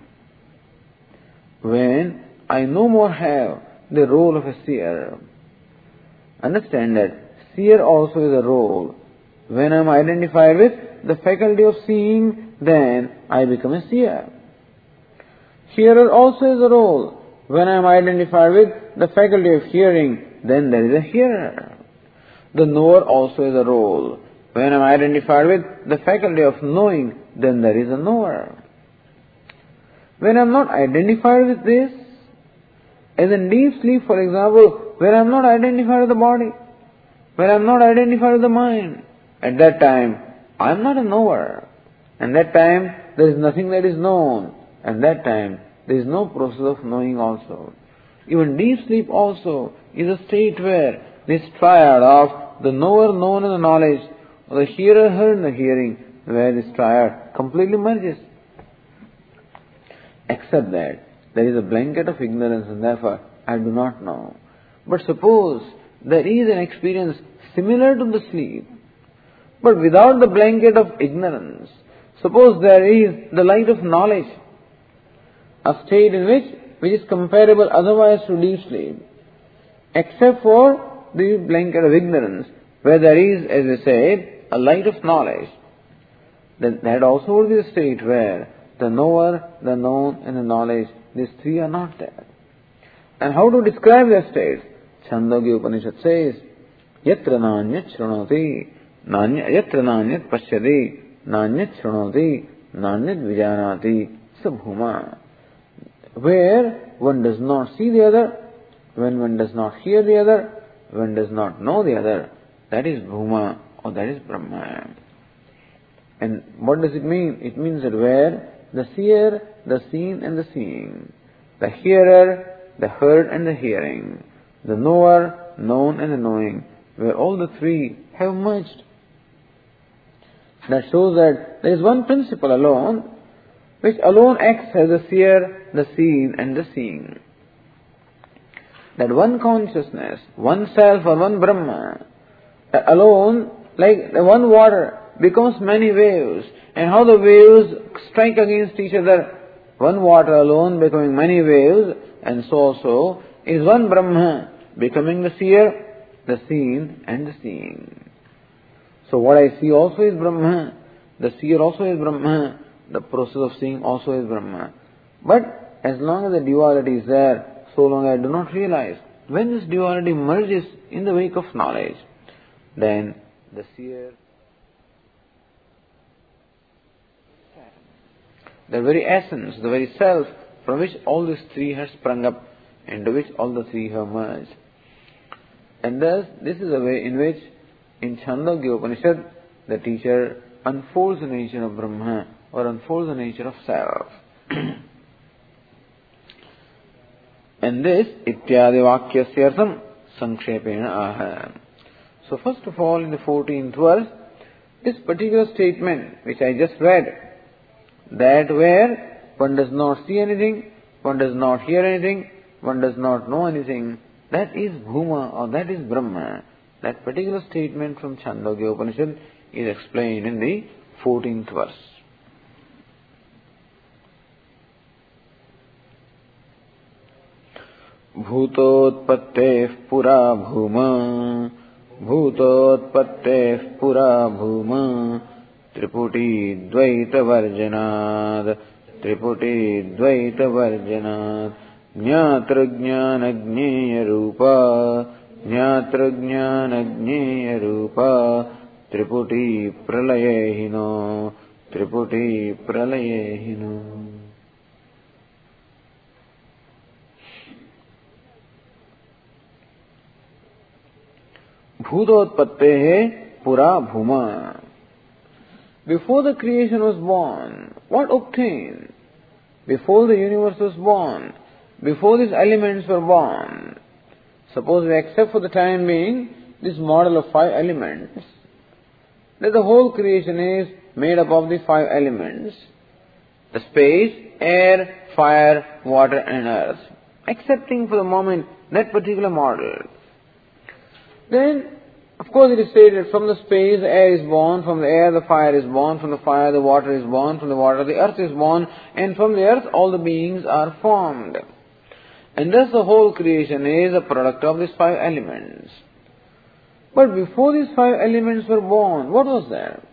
When I no more have the role of a seer. Understand that seer also is a role. When I am identified with the faculty of seeing, then I become a seer. Hearer also is a role. When I am identified with the faculty of hearing, then there is a hearer. The knower also is a role. When I am identified with the faculty of knowing, then there is a knower. When I am not identified with this, as in deep sleep, for example, when I am not identified with the body, when I am not identified with the mind, at that time, I am not a knower. And that time, there is nothing that is known. And that time, there is no process of knowing also. Even deep sleep also is a state where this triad of the knower, known and the knowledge, or the hearer, heard and the hearing, where this triad completely merges. Except that there is a blanket of ignorance and therefore I do not know. But suppose there is an experience similar to the sleep, but without the blanket of ignorance. Suppose there is the light of knowledge, a state in which, which is comparable otherwise to deep sleep, except for the blanket of ignorance, where there is, as I said, a light of knowledge. Then that also would be a state where the knower, the known and the knowledge, these three are not there. And how to describe their state? Chandogya Upanishad says, Yatra nanyat shranoti, yatra nanyat pashyati, nanyat shranoti, nanyat vijanati, sabhuma. Where one does not see the other, when one does not hear the other, one does not know the other, that is Bhuma or that is Brahma. And what does it mean? It means that where the seer, the seen and the seeing, the hearer, the heard and the hearing, the knower, known and the knowing, where all the three have merged. That shows that there is one principle alone, which alone acts as the seer, the seen and the seeing. That one consciousness, one self or one Brahma, that alone, like the one water, becomes many waves, and how the waves strike against each other, one water alone becoming many waves, and so also is one Brahma becoming the seer, the seen and the seeing. So what I see also is Brahma, the seer also is Brahma, the process of seeing also is Brahma. But as long as the duality is there, so long I do not realize. When this duality merges in the wake of knowledge, then the seer, the very essence, the very self from which all these three have sprung up, into which all the three have merged. And thus, this is the way in which, in Chandogya Upanishad, the teacher unfolds the nature of Brahma, or unfolds the nature of self. And this, ityadi vakyasyartham sankshepena aha. So first of all, in the fourteenth verse, this particular statement, which I just read, that where one does not see anything, one does not hear anything, one does not know anything, that is Bhuma or that is Brahma. That particular statement from Chandogya Upanishad is explained in the fourteenth verse. Bhutotpatteh pura bhuma, Bhutotpatteh pura bhuma, Triputi dvaita varjanad, Triputi dvaita varjanad, Jnatra jnana jnaya rupa, Jnatra jnana jnaya rupa, Triputi pralayehino, Triputi pralayehino. Bhutotpattehe pura bhuma. Before the creation was born, what obtained? Before the universe was born, before these elements were born, suppose we accept for the time being this model of five elements, that the whole creation is made up of the five elements, the space, air, fire, water and earth. Accepting for the moment that particular model. Then, of course, it is stated from the space the air is born, from the air the fire is born, from the fire the water is born, from the water the earth is born, and from the earth all the beings are formed. And thus the whole creation is a product of these five elements. But before these five elements were born, what was there?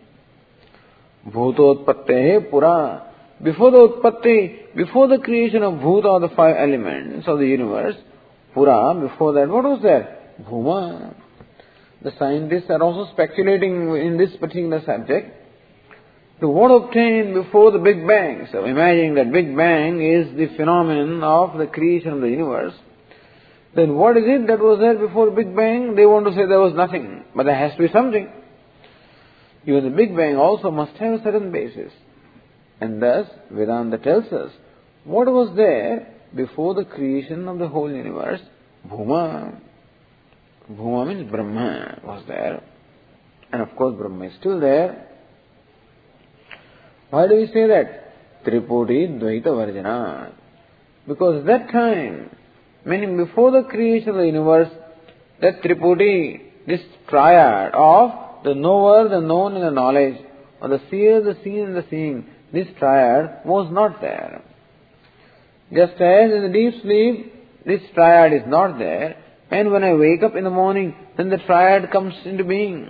Bhutotpattehe pura. Before the utpatti, before the creation of Bhuta or the five elements of the universe, pura, before that, what was there? Bhuma. The scientists are also speculating in this particular subject to what obtained before the Big Bang. So imagining that Big Bang is the phenomenon of the creation of the universe, then what is it that was there before Big Bang? They want to say there was nothing, but there has to be something. Even the Big Bang also must have a certain basis. And thus, Vedanta tells us, what was there before the creation of the whole universe? Bhuma. Bhuma means Brahma was there. And of course Brahma is still there. Why do we say that? Triputi dvaita varjana. Because at that time, meaning before the creation of the universe, that Triputi, this triad of the knower, the known and the knowledge, or the seer, the seen and the seeing, this triad was not there. Just as in the deep sleep, this triad is not there, and when I wake up in the morning, then the triad comes into being.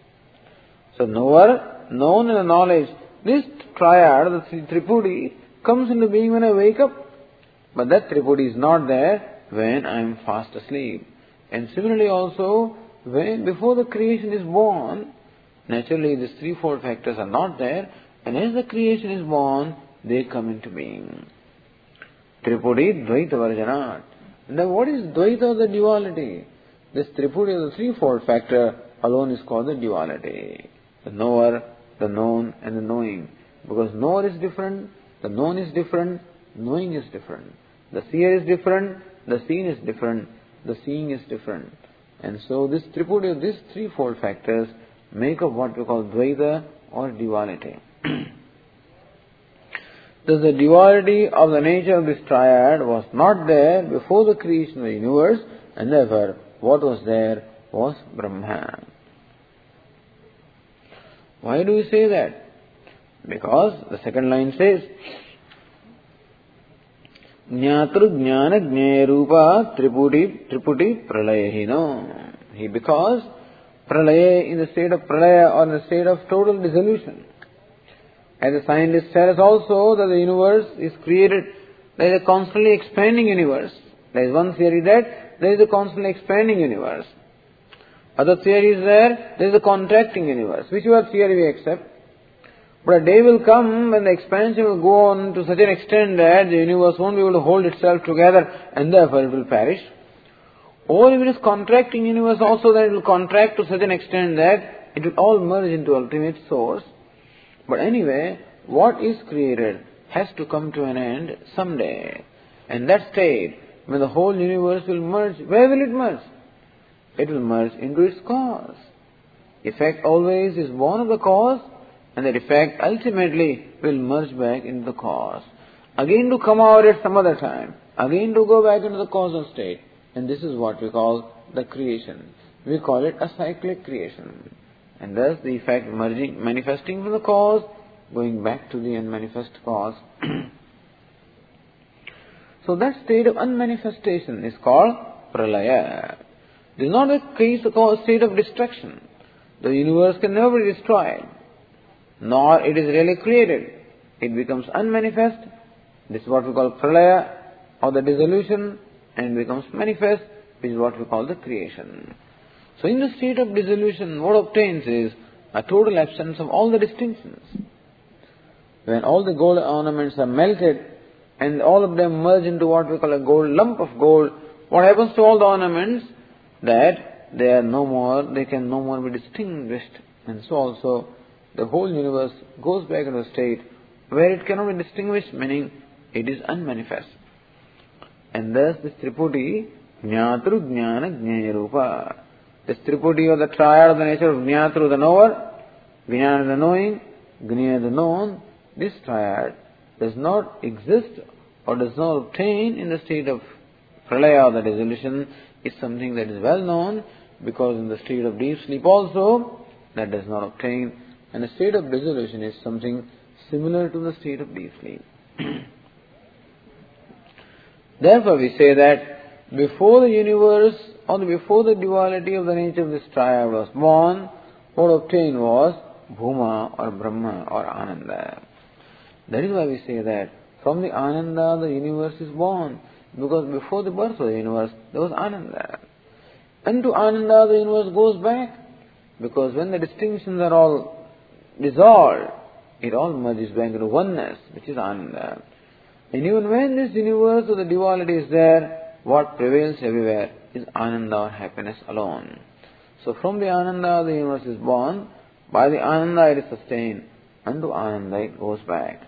So knower, known and the knowledge, this triad, the Triputi, comes into being when I wake up. But that Triputi is not there when I am fast asleep. And similarly also, when before the creation is born, naturally these threefold factors are not there, and as the creation is born, they come into being. Triputi dvaita varjanat. Now what is dvaita, the duality? This Triputi, the threefold factor, alone is called the duality. The knower, the known and the knowing. Because knower is different, the known is different, knowing is different. The seer is different, the seen is different, the seeing is different. And so this Triputi, these threefold factors make up what we call dvaita or duality. Thus the duality of the nature of this triad was not there before the creation of the universe, and therefore what was there was Brahma. Why do we say that? Because the second line says, Jnatru jnana jnaya rupa triputi triputi pralayahino. He, because pralaya in the state of pralaya or in the state of total dissolution. As the scientists tell us also that the universe is created, there is a constantly expanding universe. There is one theory that there is a constantly expanding universe. Other theory is there, there is a contracting universe. Whichever theory we accept. But a day will come when the expansion will go on to such an extent that the universe won't be able to hold itself together and therefore it will perish. Or if it is contracting universe also, then it will contract to such an extent that it will all merge into ultimate source. But anyway, what is created has to come to an end someday. And that state, when the whole universe will merge, where will it merge? It will merge into its cause. Effect always is born of the cause, and that effect ultimately will merge back into the cause. Again to come out at some other time, again to go back into the causal state. And this is what we call the creation. We call it a cyclic creation. And thus the effect merging, manifesting from the cause, going back to the unmanifest cause. So that state of unmanifestation is called pralaya. It is not a case of a state of destruction. The universe can never be destroyed, nor it is really created. It becomes unmanifest. This is what we call pralaya, or the dissolution, and becomes manifest, which is what we call the creation. So in the state of dissolution, what obtains is a total absence of all the distinctions. When all the gold ornaments are melted, and all of them merge into what we call a gold lump of gold, what happens to all the ornaments? That they are no more, they can no more be distinguished. And so also the whole universe goes back into a state where it cannot be distinguished, meaning it is unmanifest. And thus this Tripudi, Jnatru Jnana Jnaya Rupa. This Tripudi, or the triad of the nature of Jnatru, the knower, Jnana, the knowing, Jnaya, the known, this triad does not exist or does not obtain in the state of pralaya, or the dissolution. Is something that is well known, because in the state of deep sleep also that does not obtain, and the state of dissolution is something similar to the state of deep sleep. Therefore we say that before the universe, or before the duality of the nature of this triad was born, what obtained was Bhuma or Brahma or Ananda. That is why we say that from the Ananda the universe is born, because before the birth of the universe there was Ananda. And to Ananda the universe goes back, because when the distinctions are all dissolved, it all merges back into oneness, which is Ananda. And even when this universe or the duality is there, what prevails everywhere is Ananda or happiness alone. So from the Ananda the universe is born, by the Ananda it is sustained, and to Ananda it goes back.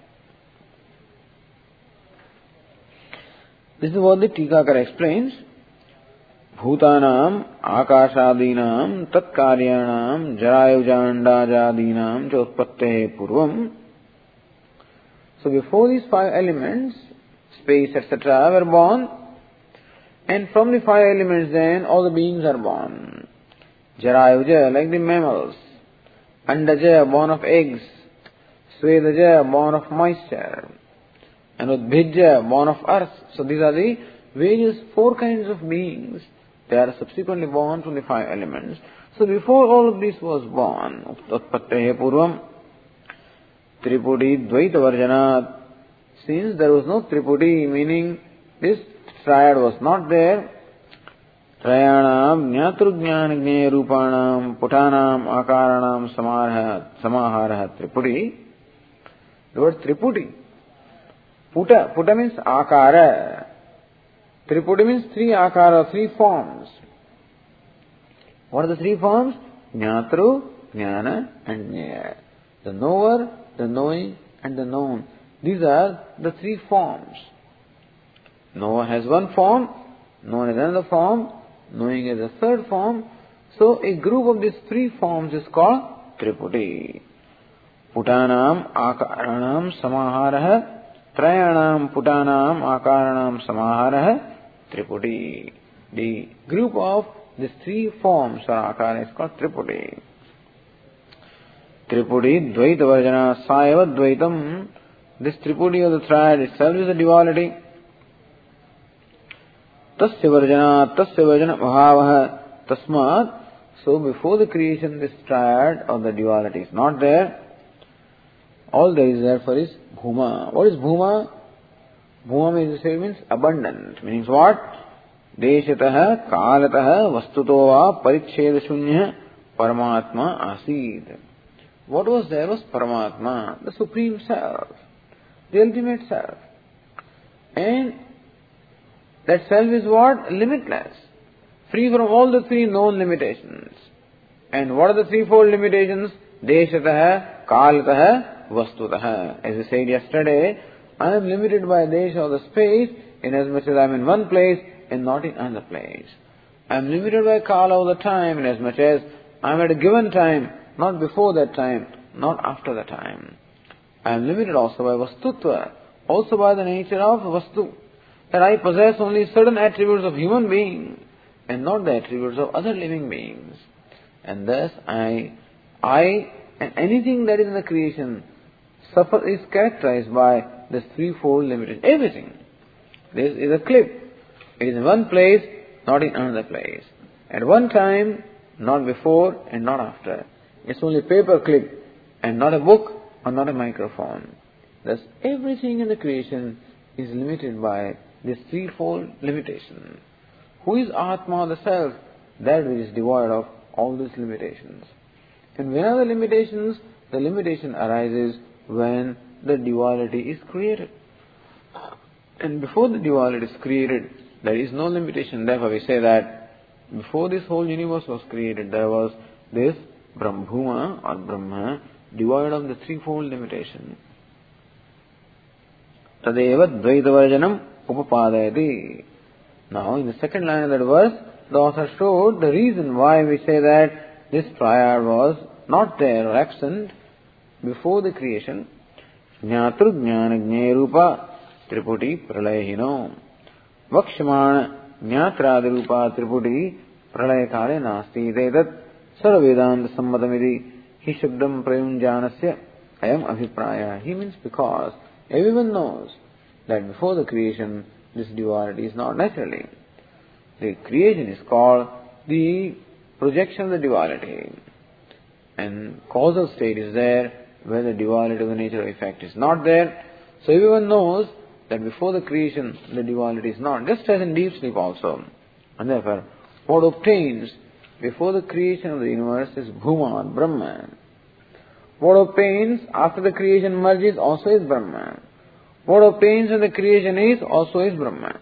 This is what the Tikakara explains. Bhutanam, Akashadinam, Tatkaryanam, Jarayujandajadinam, Chotpattehe Purvam. So before these five elements, space, et cetera, were born, and from the five elements then all the beings are born. Jarayuja, like the mammals. Andaja, born of eggs. Svedaja, born of moisture. And Udbhijja, born of earth. So these are the various four kinds of beings. They are subsequently born from the five elements. So before all of this was born, Utpattehe Purvam, Tripudi Dvaita Varjanat, since there was no Tripudi, meaning this triad was not there, Trayanam Jnatru Jnana Jnaya Rupanam Putanam Akaranam Samahara Tripudi. The word Tripudi. Puta, Puta means Akara. Tripudi means three Akara, three forms. What are the three forms? Jnatru, Jnana and Jnaya. The knower, the knowing and the known. These are the three forms. Knower has one form, known has another form, knowing is a third form. So a group of these three forms is called Tripudi. Putanam Akaranam Samahara, Trayanam Putanam Akaranam Samahara, Tripudi. The group of these three forms or akara is called Tripudi. Tripudi Dvaita Varjana Saeva Dvaitam. This Tripudi of the triad itself is a duality. Tasya Varjana Tasya Varjana Bhavaha Tasmat. So before the creation this triad or the duality is not there. All there is therefore is Bhuma. What is Bhuma? Bhuma means, means abundant. Means what? Deshataha, Kalataha, Vastutova, Paricheda Shunya, Paramatma Asid. What was there was Paramatma, the Supreme Self, the ultimate Self. And that Self is what? Limitless. Free from all the three known limitations. And what are the threefold limitations? Deshataha, Kalataha, Vastutaha. As we said yesterday, I am limited by Desha or the space, inasmuch as I am in one place and not in another place. I am limited by Kala or the time, inasmuch as I am at a given time, not before that time, not after the time. I am limited also by vastutva, also by the nature of vastu, that I possess only certain attributes of human being and not the attributes of other living beings. And thus I, I and anything that is in the creation suffer is characterized by this threefold limitation. Everything. This is a clip. It is in one place, not in another place. At one time, not before and not after. It's only a paper clip and not a book or not a microphone. Thus, everything in the creation is limited by this threefold limitation. Who is Atma, the Self? That which is devoid of all these limitations. And when are the limitations? The limitation arises when the duality is created. And before the duality is created, there is no limitation. Therefore we say that before this whole universe was created, there was this Brahmabhuma or Brahma devoid of the threefold limitation. Tadeva Dvaitavarjanam Upapadayati. Now in the second line of that verse, the author showed the reason why we say that this triad was not there or absent before the creation. Jnatru Jnana Jnayarupa Triputi Pralayahino. Vakshmana Jnatradirupa Triputi Pralayakale Nasti. Dedat Sarvedanta Sammadamidi Hi Shabdam Prayunjanasya Ayam Abhipraya. He means because everyone knows that before the creation this duality is not naturally. The creation is called the projection of the duality. And causal state is there where the duality of the nature of effect is not there. So everyone knows that before the creation the duality is not, just as in deep sleep also. And therefore, what obtains before the creation of the universe is Bhuma, Brahman. What obtains after the creation merges also is Brahman. What obtains when the creation is also is Brahman.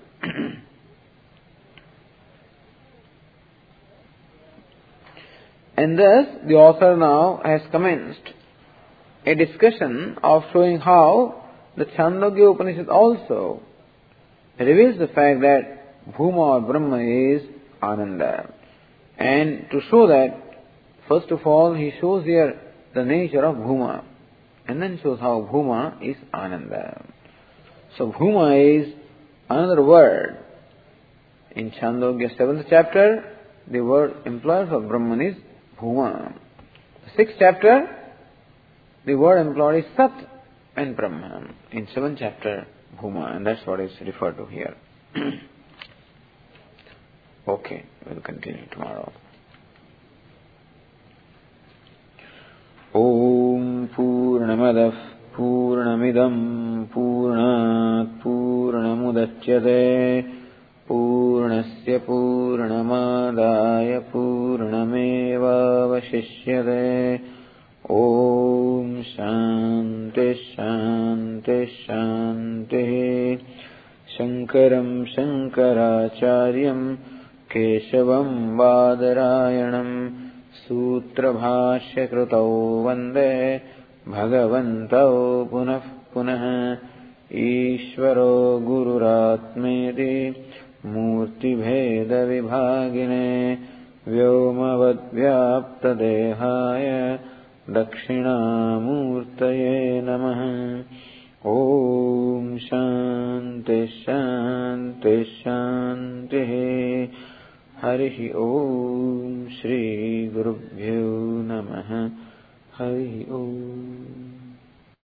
And thus the author now has commenced a discussion of showing how the Chandogya Upanishad also reveals the fact that Bhuma or Brahma is Ananda. And to show that, first of all, he shows here the nature of Bhuma, and then shows how Bhuma is Ananda. So Bhuma is another word. In Chandogya seventh chapter, the word employed for Brahman is Bhuma. The sixth chapter, the word employed is Sat and Brahman. In seventh chapter, Bhuma, and that's what is referred to here. Okay, we'll continue tomorrow. Om Purnamadav Purnamidam Purnat Purnamudachyate Purnasya Purnamadaya Purnameva Vashishyate. Om Shanti Shanti Shanti. Shankaram Shankaracharyam Keshavam Vadarayanam Sutra Bhashya Krutau Vande Bhagavantau Punah Punah. Ishvaro Gururatmeti Murti Bheda Vibhagine Vyomavad Vyapta Dehaya Dakshinamurtaye Namaha. Om Shanti Shanti Shanti. Harihi Om Shri Gurubhyo